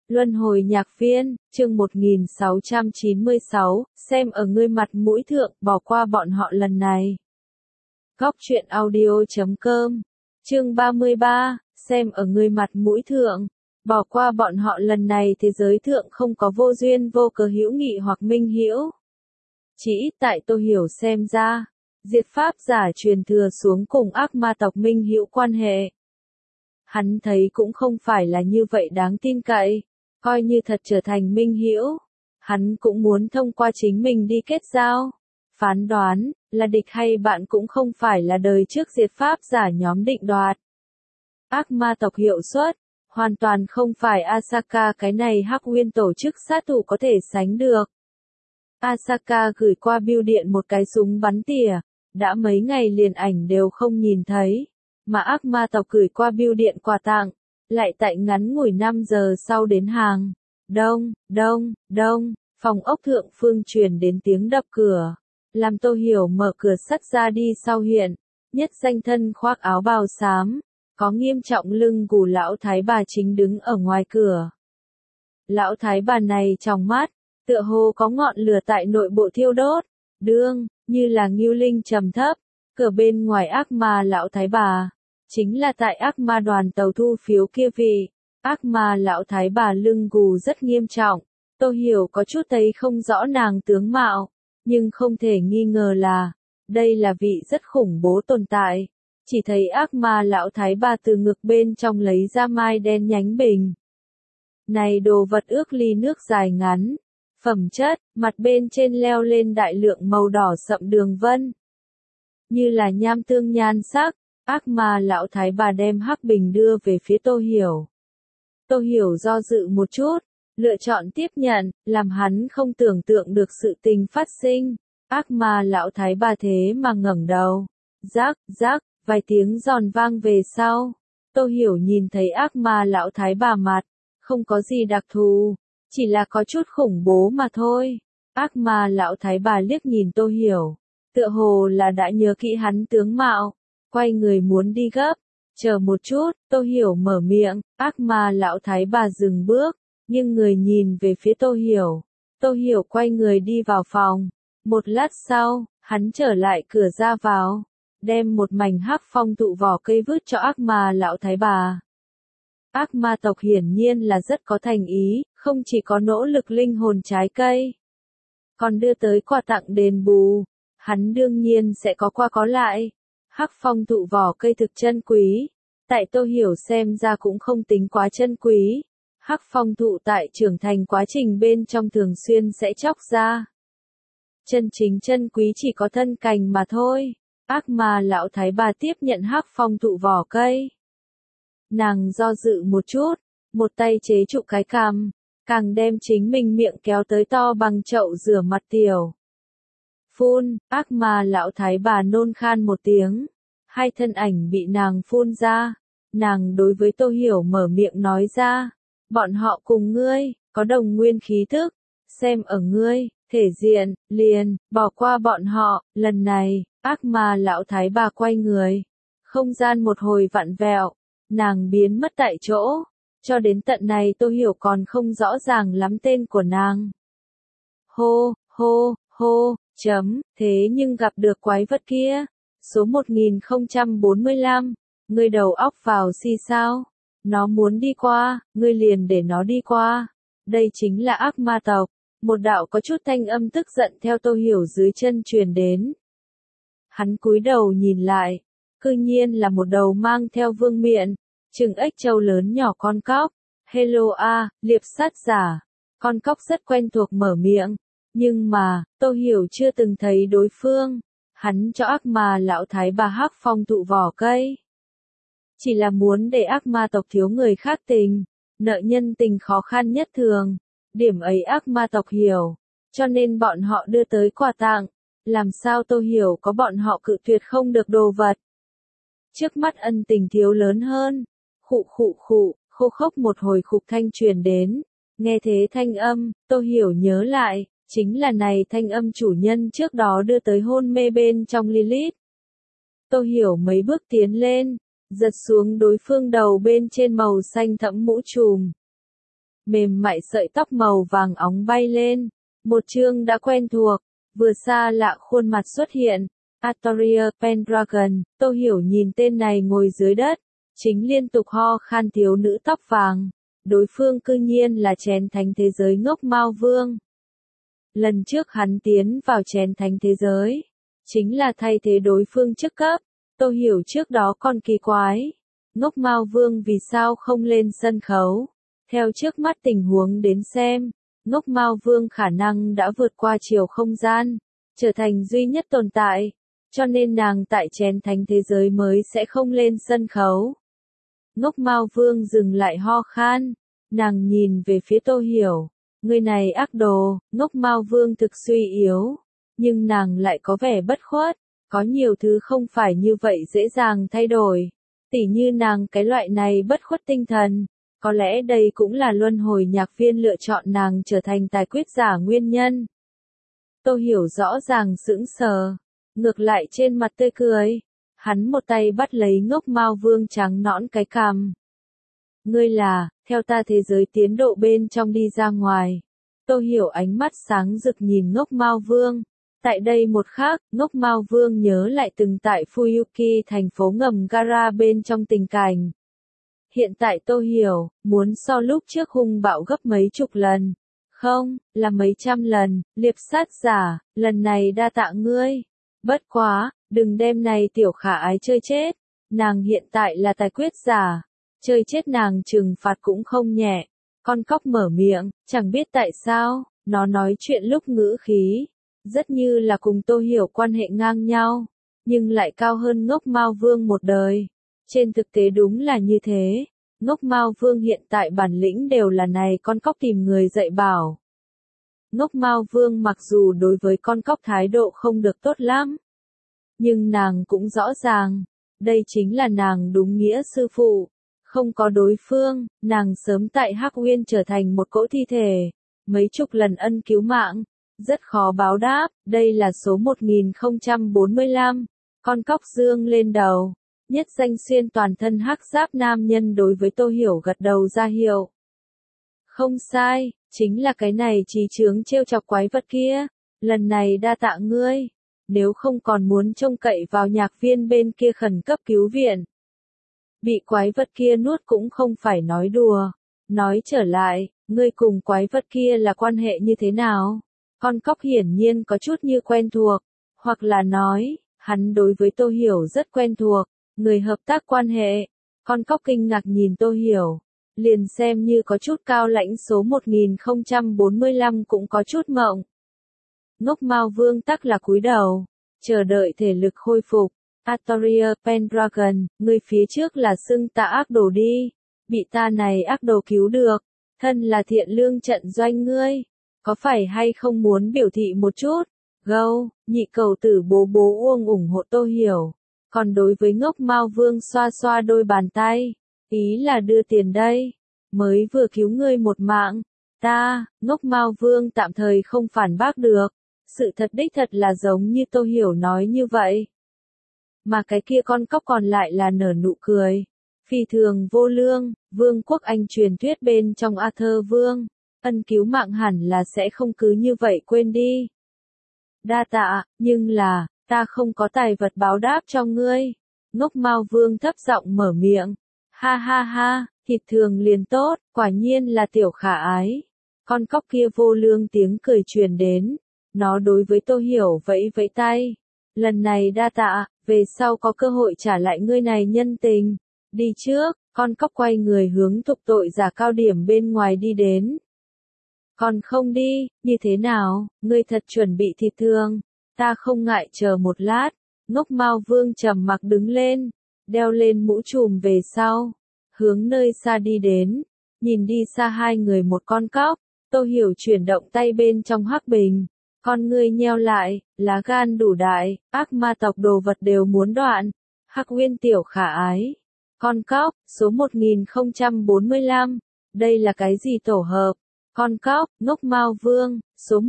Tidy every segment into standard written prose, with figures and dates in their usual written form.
Luân hồi nhạc viên, chương 1696, xem ở ngươi mặt mũi thượng, bỏ qua bọn họ lần này. Góc truyện audio.com, chương 33, xem ở ngươi mặt mũi thượng, bỏ qua bọn họ lần này. Thế giới thượng không có vô duyên vô cớ hữu nghị hoặc minh hữu. Chỉ ít tại Tô Hiểu xem ra, diệt pháp giả truyền thừa xuống cùng ác ma tộc minh hữu quan hệ. Hắn thấy cũng không phải là như vậy đáng tin cậy. Coi như thật trở thành minh hữu, hắn cũng muốn thông qua chính mình đi kết giao. Phán đoán, là địch hay bạn cũng không phải là đời trước diệt pháp giả nhóm định đoạt. Ác ma tộc hiệu suất, hoàn toàn không phải Asaka cái này Hắc Nguyên tổ chức sát thủ có thể sánh được. Asaka gửi qua bưu điện một cái súng bắn tỉa, đã mấy ngày liền ảnh đều không nhìn thấy, mà ác ma tộc gửi qua bưu điện quà tặng. Lại tại ngắn ngủi 5 giờ sau đến hàng. Đông, đông, đông, phòng ốc thượng phương truyền đến tiếng đập cửa. Làm Tô Hiểu mở cửa sắt ra đi sau hiện. Nhất danh thân khoác áo bào xám. Có nghiêm trọng lưng gù lão thái bà chính đứng ở ngoài cửa. Lão thái bà này trong mắt, tựa hồ có ngọn lửa tại nội bộ thiêu đốt. Đương, như là ngưu linh trầm thấp. Cửa bên ngoài ác ma lão thái bà. Chính là tại ác ma đoàn tàu thu phiếu kia vị. Ác ma lão thái bà lưng gù rất nghiêm trọng. Tô Hiểu có chút thấy không rõ nàng tướng mạo. Nhưng không thể nghi ngờ là, đây là vị rất khủng bố tồn tại. Chỉ thấy ác ma lão thái bà từ ngực bên trong lấy ra mai đen nhánh bình. Này đồ vật ước ly nước dài ngắn. Phẩm chất, mặt bên trên leo lên đại lượng màu đỏ sậm đường vân. Như là nham tương nhan sắc. Ác ma lão thái bà đem hắc bình đưa về phía Tô Hiểu. Tô Hiểu do dự một chút, lựa chọn tiếp nhận, làm hắn không tưởng tượng được sự tình phát sinh. Ác ma lão thái bà thế mà ngẩng đầu. Rắc, rắc, vài tiếng giòn vang về sau. Tô Hiểu nhìn thấy ác ma lão thái bà mặt, không có gì đặc thù, chỉ là có chút khủng bố mà thôi. Ác ma lão thái bà liếc nhìn Tô Hiểu, tựa hồ là đã nhớ kỹ hắn tướng mạo. Quay người muốn đi gấp, chờ một chút, Tô Hiểu mở miệng, ác ma lão thái bà dừng bước, nhưng người nhìn về phía Tô Hiểu. Tô Hiểu quay người đi vào phòng, một lát sau, hắn trở lại cửa ra vào, đem một mảnh hắc phong thụ vỏ cây vứt cho ác ma lão thái bà. Ác ma tộc hiển nhiên là rất có thành ý, không chỉ có nỗ lực linh hồn trái cây, còn đưa tới quà tặng đền bù, hắn đương nhiên sẽ có qua có lại. Hắc phong thụ vỏ cây thực chân quý, tại Tô Hiểu xem ra cũng không tính quá chân quý. Hắc phong thụ tại trưởng thành quá trình bên trong thường xuyên sẽ chóc ra. Chân chính chân quý chỉ có thân cành mà thôi. Ác ma lão thái bà tiếp nhận hắc phong thụ vỏ cây. Nàng do dự một chút, một tay chế trụ cái cằm, càng đem chính mình miệng kéo tới to bằng chậu rửa mặt tiểu. Phun, ác ma lão thái bà nôn khan một tiếng. Hai thân ảnh bị nàng phun ra. Nàng đối với Tô Hiểu mở miệng nói ra. Bọn họ cùng ngươi, có đồng nguyên khí thức. Xem ở ngươi, thể diện, liền, bỏ qua bọn họ. Lần này, ác ma lão thái bà quay người. Không gian một hồi vặn vẹo. Nàng biến mất tại chỗ. Cho đến tận này Tô Hiểu còn không rõ ràng lắm tên của nàng. Hô, hô, hô. Thế nhưng gặp được quái vật kia. Số 1045, ngươi đầu óc vào si sao? Nó muốn đi qua, ngươi liền để nó đi qua. Đây chính là ác ma tộc. Một đạo có chút thanh âm tức giận theo Tô Hiểu dưới chân truyền đến. Hắn cúi đầu nhìn lại, cư nhiên là một đầu mang theo vương miện, chừng ếch trâu lớn nhỏ con cóc. Hello a, liệp sát giả. Con cóc rất quen thuộc mở miệng. Nhưng mà, Tô Hiểu chưa từng thấy đối phương. Hắn cho ác ma lão thái bà hắc phong thụ vỏ cây. Chỉ là muốn để ác ma tộc thiếu người khác tình. Nợ nhân tình khó khăn nhất thường. Điểm ấy ác ma tộc hiểu. Cho nên bọn họ đưa tới quà tặng. Làm sao Tô Hiểu có bọn họ cự tuyệt không được đồ vật. Trước mắt ân tình thiếu lớn hơn. Khụ khụ khụ, khô khốc một hồi khục thanh truyền đến. Nghe thế thanh âm, Tô Hiểu nhớ lại. Chính là này thanh âm chủ nhân trước đó đưa tới hôn mê bên trong Lilith. Tô Hiểu mấy bước tiến lên, giật xuống đối phương đầu bên trên màu xanh thẫm mũ trùm. mềm mại sợi tóc màu vàng óng bay lên. Một chương đã quen thuộc, vừa xa lạ khuôn mặt xuất hiện. Artoria Pendragon, Tô Hiểu nhìn tên này ngồi dưới đất, chính liên tục ho khan thiếu nữ tóc vàng. Đối phương cư nhiên là chén thánh thế giới Ngốc Mao Vương. Lần trước hắn tiến vào chén thánh thế giới, chính là thay thế đối phương chức cấp. Tô Hiểu trước đó còn kỳ quái, Ngốc Mao Vương vì sao không lên sân khấu. Theo trước mắt tình huống đến xem, Ngốc Mao Vương khả năng đã vượt qua chiều không gian, trở thành duy nhất tồn tại, cho nên nàng tại chén thánh thế giới mới sẽ không lên sân khấu. Ngốc Mao Vương dừng lại ho khan, nàng nhìn về phía Tô Hiểu, người này ác đồ. Ngốc Mao Vương thực suy yếu, nhưng nàng lại có vẻ bất khuất, có nhiều thứ không phải như vậy dễ dàng thay đổi, tỉ như nàng cái loại này bất khuất tinh thần. Có lẽ đây cũng là luân hồi nhạc viên lựa chọn nàng trở thành tài quyết giả nguyên nhân. Tô Hiểu rõ ràng sững sờ, ngược lại trên mặt tươi cười, hắn một tay bắt lấy Ngốc Mao Vương trắng nõn cái cằm. Ngươi là, theo ta thế giới tiến độ bên trong đi ra ngoài. Tô Hiểu ánh mắt sáng rực nhìn Ngốc Mao Vương. Tại đây một khắc, Ngốc Mao Vương nhớ lại từng tại Fuyuki thành phố ngầm Gara bên trong tình cảnh. Hiện tại Tô Hiểu, muốn so lúc trước hung bạo gấp mấy chục lần. Không, là mấy trăm lần, liệp sát giả, lần này đa tạ ngươi. Bất quá, đừng đem này tiểu khả ái chơi chết. Nàng hiện tại là tài quyết giả. Chơi chết nàng trừng phạt cũng không nhẹ. Con cóc mở miệng, chẳng biết tại sao, nó nói chuyện lúc ngữ khí. Rất như là cùng Tô Hiểu quan hệ ngang nhau, nhưng lại cao hơn Ngốc Mao Vương một đời. Trên thực tế đúng là như thế. Ngốc Mao Vương hiện tại bản lĩnh đều là này con cóc tìm người dạy bảo. Ngốc Mao Vương mặc dù đối với con cóc thái độ không được tốt lắm, nhưng nàng cũng rõ ràng, đây chính là nàng đúng nghĩa sư phụ. Không có đối phương, nàng sớm tại Hắc Uyên trở thành một cỗ thi thể. Mấy chục lần ân cứu mạng, rất khó báo đáp. Đây là số 1045. Con cóc dương lên đầu. Nhất danh xuyên toàn thân hắc giáp nam nhân đối với Tô Hiểu gật đầu ra hiệu. Không sai, chính là cái này trí chướng trêu chọc quái vật kia. Lần này đa tạ ngươi. Nếu không còn muốn trông cậy vào nhạc viên bên kia khẩn cấp cứu viện. Bị quái vật kia nuốt cũng không phải nói đùa. Nói trở lại, ngươi cùng quái vật kia là quan hệ như thế nào? Con cóc hiển nhiên có chút như quen thuộc. Hoặc là nói, hắn đối với Tô Hiểu rất quen thuộc. Người hợp tác quan hệ. Con cóc kinh ngạc nhìn Tô Hiểu. Liền xem như có chút cao lãnh số 1045 cũng có chút mộng. Ngốc Mao Vương tắc là cúi đầu. Chờ đợi thể lực khôi phục. Artoria Pendragon, người phía trước là xưng ta ác đồ đi. Bị ta này ác đồ cứu được. Thân là thiện lương trận doanh ngươi. Có phải hay không muốn biểu thị một chút? Gâu, nhị cầu tử bố bố uông ủng hộ Tô Hiểu. Còn đối với Ngốc Mao Vương xoa xoa đôi bàn tay. Ý là đưa tiền đây. Mới vừa cứu ngươi một mạng. Ta, Ngốc Mao Vương tạm thời không phản bác được. Sự thật đích thật là giống như Tô Hiểu nói như vậy. Mà cái kia con cóc còn lại là nở nụ cười. Phi thường vô lương, Vương quốc Anh truyền thuyết bên trong Arthur Vương. Ân cứu mạng hẳn là sẽ không cứ như vậy quên đi. Đa tạ, nhưng là, ta không có tài vật báo đáp cho ngươi. Ngốc Mao Vương thấp giọng mở miệng. Ha ha ha, thịt thường liền tốt, quả nhiên là tiểu khả ái. Con cóc kia vô lương tiếng cười truyền đến. Nó đối với Tô Hiểu vẫy vẫy tay. Lần này đa tạ, về sau có cơ hội trả lại ngươi này nhân tình. Đi trước, con cóc quay người hướng thục tội giả cao điểm bên ngoài đi đến. Còn không đi, như thế nào, ngươi thật chuẩn bị thịt thương. Ta không ngại chờ một lát. Ngốc Mao Vương trầm mặc đứng lên, đeo lên mũ trùm về sau, hướng nơi xa đi đến. Nhìn đi xa hai người một con cóc, Tô Hiểu chuyển động tay bên trong hắc bình. Con ngươi nheo lại, lá gan đủ đại, ác ma tộc đồ vật đều muốn đoạn. Hắc Uyên tiểu khả ái. Con cóc, số 1045. Đây là cái gì tổ hợp? Con cóc, Ngốc Mao Vương, số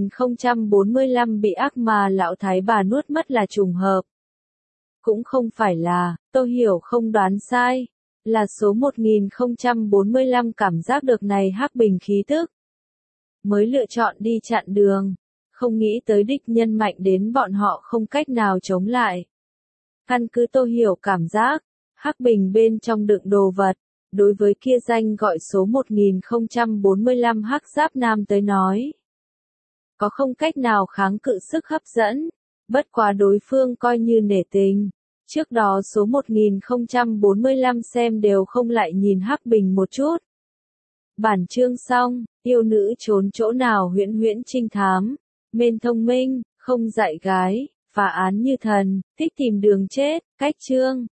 1045 bị ác ma lão thái bà nuốt mất là trùng hợp. Cũng không phải là, Tô Hiểu không đoán sai. Là số 1045 cảm giác được này Hắc Bình khí tức. Mới lựa chọn đi chặn đường. Không nghĩ tới địch nhân mạnh đến bọn họ không cách nào chống lại. Căn cứ Tô Hiểu cảm giác, Hắc Bình bên trong đựng đồ vật. Đối với kia danh gọi số 1045 Hắc Giáp Nam tới nói. Có không cách nào kháng cự sức hấp dẫn. Bất quá đối phương coi như nể tình. Trước đó số 1045 xem đều không lại nhìn Hắc Bình một chút. Bản chương xong, yêu nữ trốn chỗ nào huyễn huyễn trinh thám, mên thông minh, không dạy gái, phá án như thần, thích tìm đường chết, cách chương.